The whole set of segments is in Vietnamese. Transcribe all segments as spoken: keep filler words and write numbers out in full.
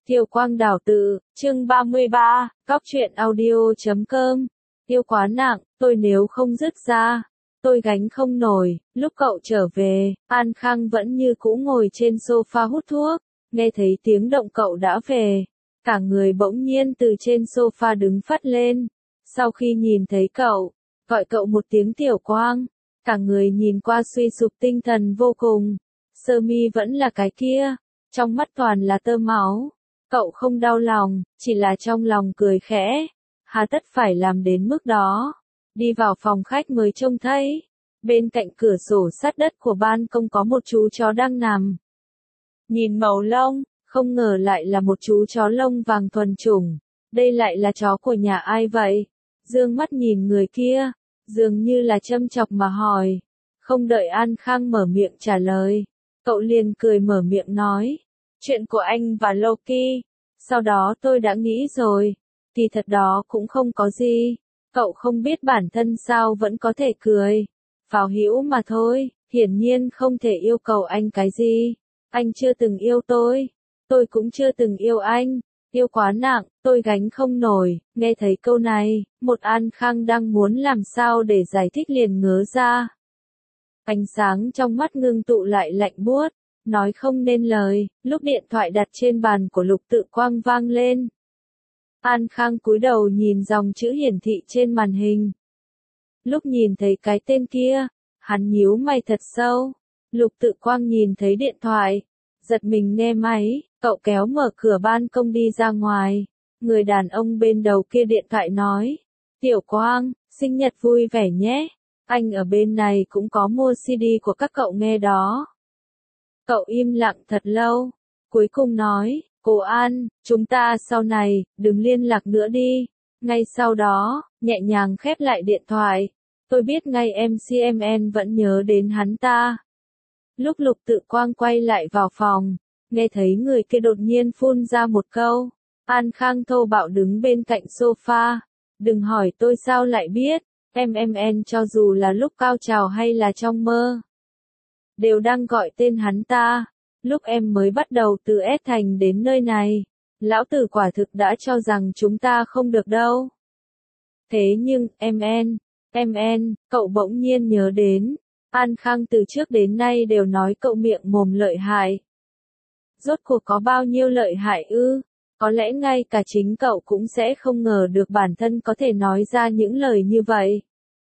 Kiều Quang Đào Tự, chương ba mươi ba, Cóc truyện audio chấm com. Yêu quá nặng, tôi nếu không dứt ra, tôi gánh không nổi. Lúc cậu trở về, An Khang vẫn như cũ ngồi trên sofa hút thuốc, nghe thấy tiếng động cậu đã về. Cả người bỗng nhiên từ trên sofa đứng phắt lên. Sau khi nhìn thấy cậu, gọi cậu một tiếng Tiểu Quang, cả người nhìn qua suy sụp tinh thần vô cùng. Sơ mi vẫn là cái kia, trong mắt toàn là tơ máu. Cậu không đau lòng, chỉ là trong lòng cười khẽ. Hà tất phải làm đến mức đó. Đi vào phòng khách mới trông thấy, bên cạnh cửa sổ sát đất của ban công có một chú chó đang nằm. Nhìn màu lông, không ngờ lại là một chú chó lông vàng thuần chủng. Đây lại là chó của nhà ai vậy? Dương mắt nhìn người kia, dường như là châm chọc mà hỏi. Không đợi An Khang mở miệng trả lời, cậu liền cười mở miệng nói. Chuyện của anh và Loki, sau đó tôi đã nghĩ rồi, kỳ thật đó cũng không có gì, cậu không biết bản thân sao vẫn có thể cười, pháo hữu mà thôi, hiển nhiên không thể yêu cầu anh cái gì, anh chưa từng yêu tôi, tôi cũng chưa từng yêu anh, yêu quá nặng, tôi gánh không nổi. Nghe thấy câu này, một An Khang đang muốn làm sao để giải thích liền ngớ ra. Ánh sáng trong mắt ngưng tụ lại lạnh buốt. Nói không nên lời, lúc điện thoại đặt trên bàn của Lục Tự Quang vang lên. An Khang cúi đầu nhìn dòng chữ hiển thị trên màn hình. Lúc nhìn thấy cái tên kia, hắn nhíu mày thật sâu. Lục Tự Quang nhìn thấy điện thoại, giật mình nghe máy, cậu kéo mở cửa ban công đi ra ngoài. Người đàn ông bên đầu kia điện thoại nói, Tiểu Quang, sinh nhật vui vẻ nhé, anh ở bên này cũng có mua xê đê của các cậu nghe đó. Cậu im lặng thật lâu, cuối cùng nói, cô An, chúng ta sau này, đừng liên lạc nữa đi. Ngay sau đó, nhẹ nhàng khép lại điện thoại. Tôi biết ngay em xê em en vẫn nhớ đến hắn ta. Lúc Lục Tự Quang quay lại vào phòng, nghe thấy người kia đột nhiên phun ra một câu. An Khang thô bạo đứng bên cạnh sofa. Đừng hỏi tôi sao lại biết, em em en cho dù là lúc cao trào hay là trong mơ, đều đang gọi tên hắn ta. Lúc em mới bắt đầu từ S thành đến nơi này, lão tử quả thực đã cho rằng chúng ta không được đâu. Thế nhưng, em en, em en, cậu bỗng nhiên nhớ đến, An Khang từ trước đến nay đều nói cậu miệng mồm lợi hại. Rốt cuộc có bao nhiêu lợi hại ư? Có lẽ ngay cả chính cậu cũng sẽ không ngờ được bản thân có thể nói ra những lời như vậy.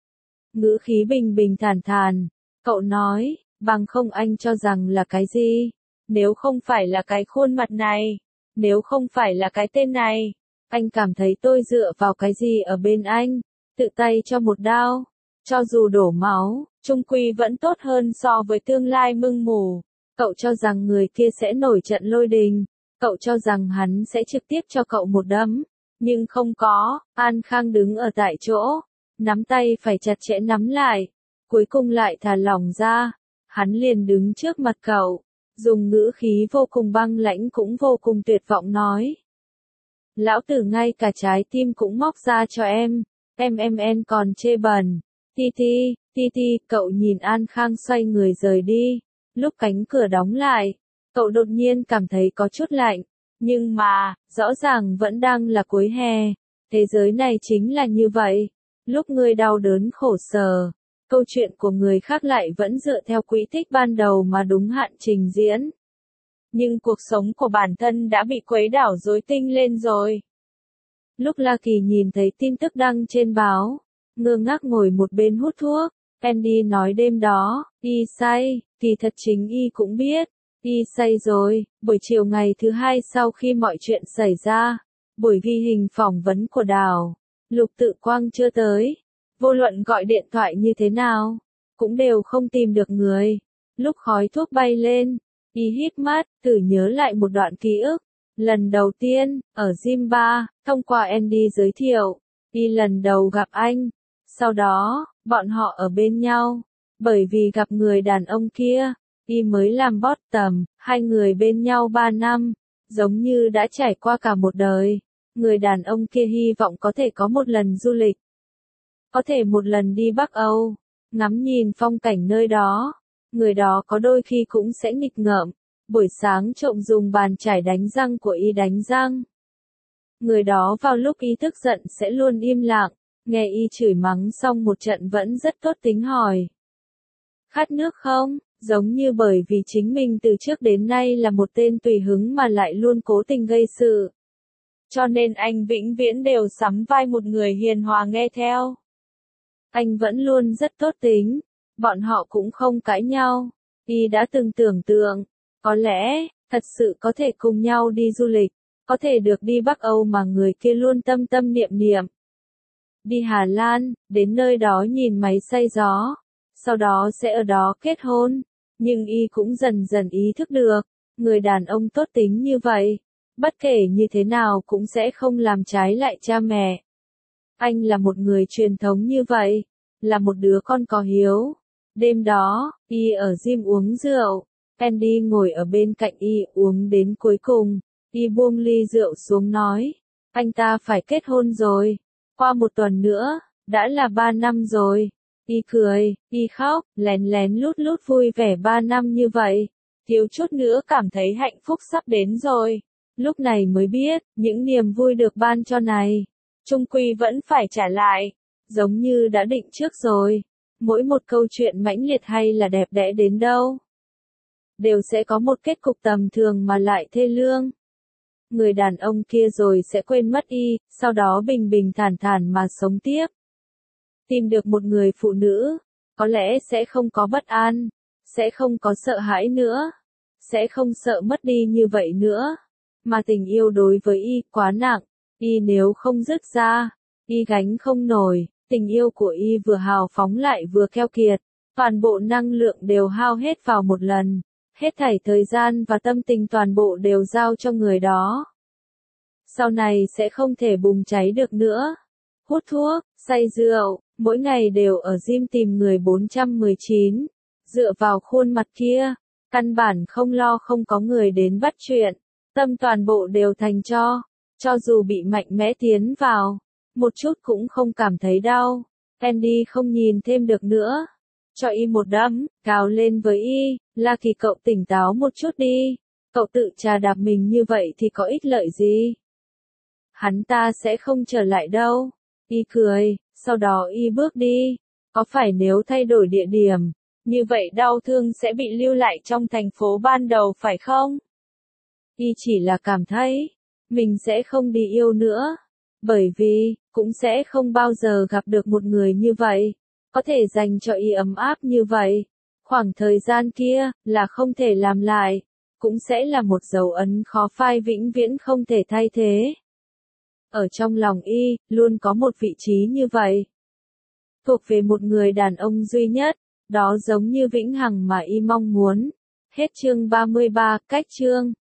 Ngữ khí bình bình thản thản, cậu nói, bằng không anh cho rằng là cái gì? Nếu không phải là cái khuôn mặt này, nếu không phải là cái tên này, anh cảm thấy tôi dựa vào cái gì ở bên anh? Tự tay cho một đao, cho dù đổ máu, chung quy vẫn tốt hơn so với tương lai mưng mù. Cậu cho rằng người kia sẽ nổi trận lôi đình, cậu cho rằng hắn sẽ trực tiếp cho cậu một đấm, nhưng không có. An Khang đứng ở tại chỗ, nắm tay phải chặt chẽ nắm lại, cuối cùng lại thả lỏng ra. Hắn liền đứng trước mặt cậu, dùng ngữ khí vô cùng băng lãnh cũng vô cùng tuyệt vọng nói. Lão tử ngay cả trái tim cũng móc ra cho em, em em en còn chê bẩn. Ti ti, ti ti, cậu nhìn An Khang xoay người rời đi. Lúc cánh cửa đóng lại, cậu đột nhiên cảm thấy có chút lạnh, nhưng mà, rõ ràng vẫn đang là cuối hè. Thế giới này chính là như vậy, lúc người đau đớn khổ sở, câu chuyện của người khác lại vẫn dựa theo quỹ tích ban đầu mà đúng hạn trình diễn. Nhưng cuộc sống của bản thân đã bị quấy đảo rối tinh lên rồi. Lúc La Kỳ nhìn thấy tin tức đăng trên báo, ngơ ngác ngồi một bên hút thuốc, Andy nói đêm đó, y say, kỳ thật chính y cũng biết, y say rồi. Buổi chiều ngày thứ hai sau khi mọi chuyện xảy ra, buổi ghi hình phỏng vấn của Đào, Lục Tự Quang chưa tới. Vô luận gọi điện thoại như thế nào, cũng đều không tìm được người. Lúc khói thuốc bay lên, y híp mắt, thử nhớ lại một đoạn ký ức. Lần đầu tiên, ở gym bar, thông qua Andy giới thiệu, y lần đầu gặp anh. Sau đó, bọn họ ở bên nhau. Bởi vì gặp người đàn ông kia, y mới làm bottom, hai người bên nhau ba năm, giống như đã trải qua cả một đời. Người đàn ông kia hy vọng có thể có một lần du lịch. Có thể một lần đi Bắc Âu, ngắm nhìn phong cảnh nơi đó. Người đó có đôi khi cũng sẽ nghịch ngợm, buổi sáng trộm dùng bàn chải đánh răng của y đánh răng. Người đó vào lúc y tức giận sẽ luôn im lặng, nghe y chửi mắng xong một trận vẫn rất tốt tính hỏi. Khát nước không? Giống như bởi vì chính mình từ trước đến nay là một tên tùy hứng mà lại luôn cố tình gây sự. Cho nên anh vĩnh viễn đều sắm vai một người hiền hòa nghe theo. Anh vẫn luôn rất tốt tính, bọn họ cũng không cãi nhau. Y đã từng tưởng tượng, có lẽ, thật sự có thể cùng nhau đi du lịch, có thể được đi Bắc Âu mà người kia luôn tâm tâm niệm niệm. Đi Hà Lan, đến nơi đó nhìn máy xay gió, sau đó sẽ ở đó kết hôn. Nhưng y cũng dần dần ý thức được, người đàn ông tốt tính như vậy, bất kể như thế nào cũng sẽ không làm trái lại cha mẹ. Anh là một người truyền thống như vậy, là một đứa con có hiếu. Đêm đó, y ở gym uống rượu, Andy ngồi ở bên cạnh y uống đến cuối cùng, y buông ly rượu xuống nói, anh ta phải kết hôn rồi, qua một tuần nữa, đã là ba năm rồi. Y cười, y khóc, lén lén lút lút vui vẻ ba năm như vậy, thiếu chút nữa cảm thấy hạnh phúc sắp đến rồi. Lúc này mới biết, những niềm vui được ban cho này, chung quy vẫn phải trả lại, giống như đã định trước rồi. Mỗi một câu chuyện mãnh liệt hay là đẹp đẽ đến đâu, đều sẽ có một kết cục tầm thường mà lại thê lương. Người đàn ông kia rồi sẽ quên mất y, sau đó bình bình thản thản mà sống tiếp. Tìm được một người phụ nữ, có lẽ sẽ không có bất an, sẽ không có sợ hãi nữa, sẽ không sợ mất đi như vậy nữa. Mà tình yêu đối với y quá nặng, y nếu không dứt ra, y gánh không nổi. Tình yêu của y vừa hào phóng lại vừa keo kiệt, toàn bộ năng lượng đều hao hết vào một lần, hết thảy thời gian và tâm tình toàn bộ đều giao cho người đó. Sau này sẽ không thể bùng cháy được nữa. Hút thuốc, say rượu, mỗi ngày đều ở gym tìm người bốn trăm mười chín, dựa vào khuôn mặt kia, căn bản không lo không có người đến bắt chuyện, tâm toàn bộ đều thành cho, cho dù bị mạnh mẽ tiến vào. Một chút cũng không cảm thấy đau. Andy không nhìn thêm được nữa. Cho y một đấm, cào lên với y, là Kỳ cậu tỉnh táo một chút đi. Cậu tự chà đạp mình như vậy thì có ích lợi gì? Hắn ta sẽ không trở lại đâu. Y cười, sau đó y bước đi. Có phải nếu thay đổi địa điểm, như vậy đau thương sẽ bị lưu lại trong thành phố ban đầu phải không? Y chỉ là cảm thấy, mình sẽ không đi yêu nữa. Bởi vì, cũng sẽ không bao giờ gặp được một người như vậy, có thể dành cho y ấm áp như vậy. Khoảng thời gian kia, là không thể làm lại, cũng sẽ là một dấu ấn khó phai vĩnh viễn không thể thay thế. Ở trong lòng y, luôn có một vị trí như vậy. Thuộc về một người đàn ông duy nhất, đó giống như vĩnh hằng mà y mong muốn. Hết chương ba mươi ba, cách chương.